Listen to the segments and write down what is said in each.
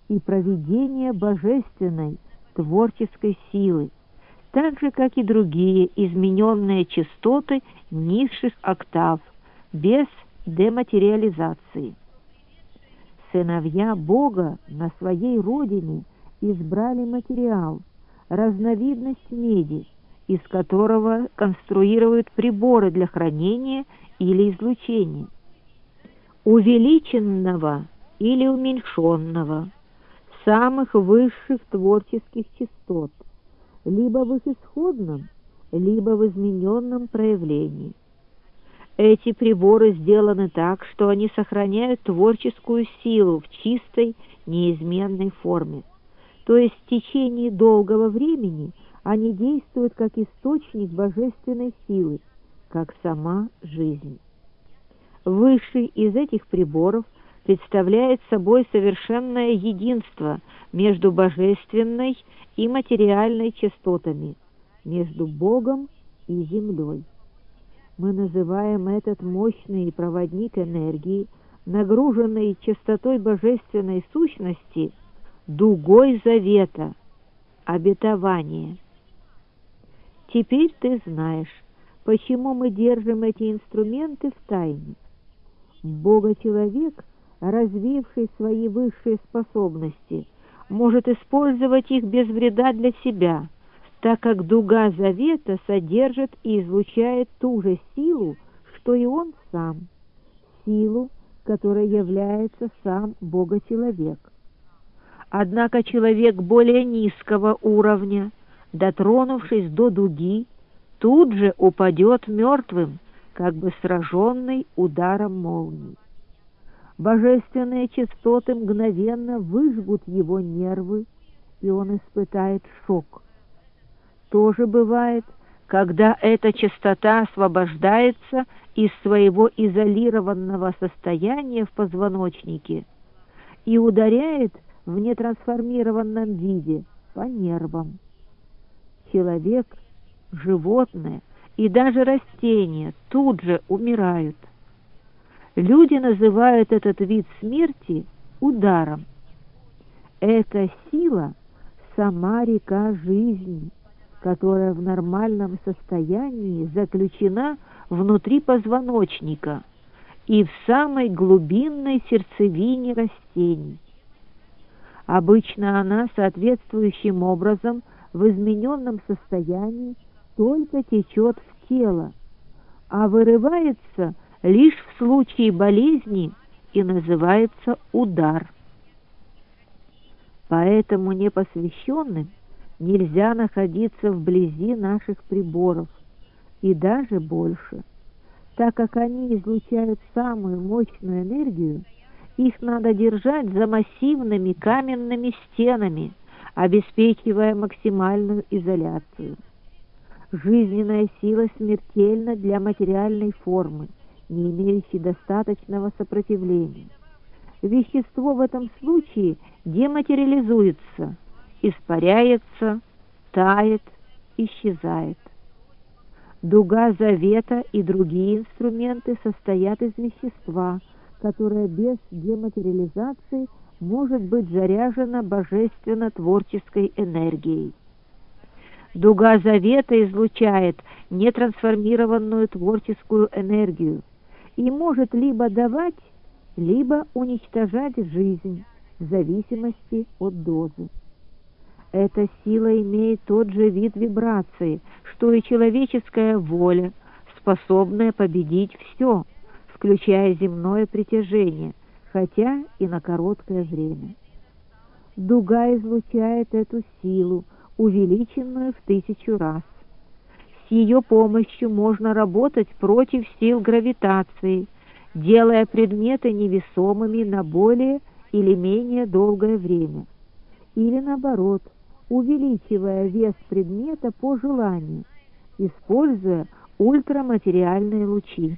и проведение божественной творческой силы, так же, как и другие измененные частоты низших октав, без дематериализации. Сыновья Бога на своей родине избрали материал, разновидность меди, из которого конструируют приборы для хранения или излучения, увеличенного или уменьшенного, самых высших творческих частот, либо в их исходном, либо в измененном проявлении. Эти приборы сделаны так, что они сохраняют творческую силу в чистой, неизменной форме. То есть в течение долгого времени они действуют как источник божественной силы, как сама жизнь. Высший из этих приборов представляет собой совершенное единство между божественной и материальной частотами, между Богом и землей. Мы называем этот мощный проводник энергии, нагруженный частотой божественной сущности, дугой завета, обетования. Теперь ты знаешь, почему мы держим эти инструменты в тайне. Бога-человек, развивший свои высшие способности, может использовать их без вреда для себя, так как дуга завета содержит и излучает ту же силу, что и он сам, силу, которой является сам Бога-человек. Однако человек более низкого уровня, дотронувшись до дуги, тут же упадет мертвым, как бы сраженный ударом молнии. Божественные частоты мгновенно выжгут его нервы, и он испытает шок. То же бывает, когда эта частота освобождается из своего изолированного состояния в позвоночнике и ударяет в нетрансформированном виде по нервам. Человек, животное и даже растения тут же умирают. Люди называют этот вид смерти ударом. Эта сила – сама река жизни, которая в нормальном состоянии заключена внутри позвоночника и в самой глубинной сердцевине растений. Обычно она соответствующим образом в измененном состоянии только течет в тело, а вырывается лишь в случае болезни и называется удар. Поэтому непосвященным нельзя находиться вблизи наших приборов, и даже больше. Так как они излучают самую мощную энергию, их надо держать за массивными каменными стенами, обеспечивая максимальную изоляцию. Жизненная сила смертельна для материальной формы, не имеющей достаточного сопротивления. Вещество в этом случае дематериализуется, испаряется, тает, исчезает. Дуга завета и другие инструменты состоят из вещества, которое без дематериализации может быть заряжено божественно-творческой энергией. Дуга завета излучает нетрансформированную творческую энергию и может либо давать, либо уничтожать жизнь в зависимости от дозы. Эта сила имеет тот же вид вибрации, что и человеческая воля, способная победить все, включая земное притяжение, хотя и на короткое время. Дуга излучает эту силу, увеличенную в 1000 раз. С ее помощью можно работать против сил гравитации, делая предметы невесомыми на более или менее долгое время, или наоборот, увеличивая вес предмета по желанию, используя ультраматериальные лучи.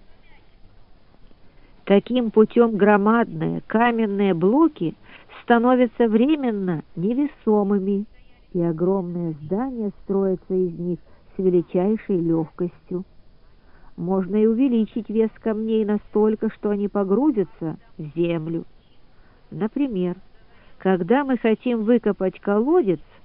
Таким путем громадные каменные блоки становятся временно невесомыми, и огромные здания строятся из них с величайшей легкостью. Можно и увеличить вес камней настолько, что они погрузятся в землю. Например, Когда мы хотим выкопать колодец,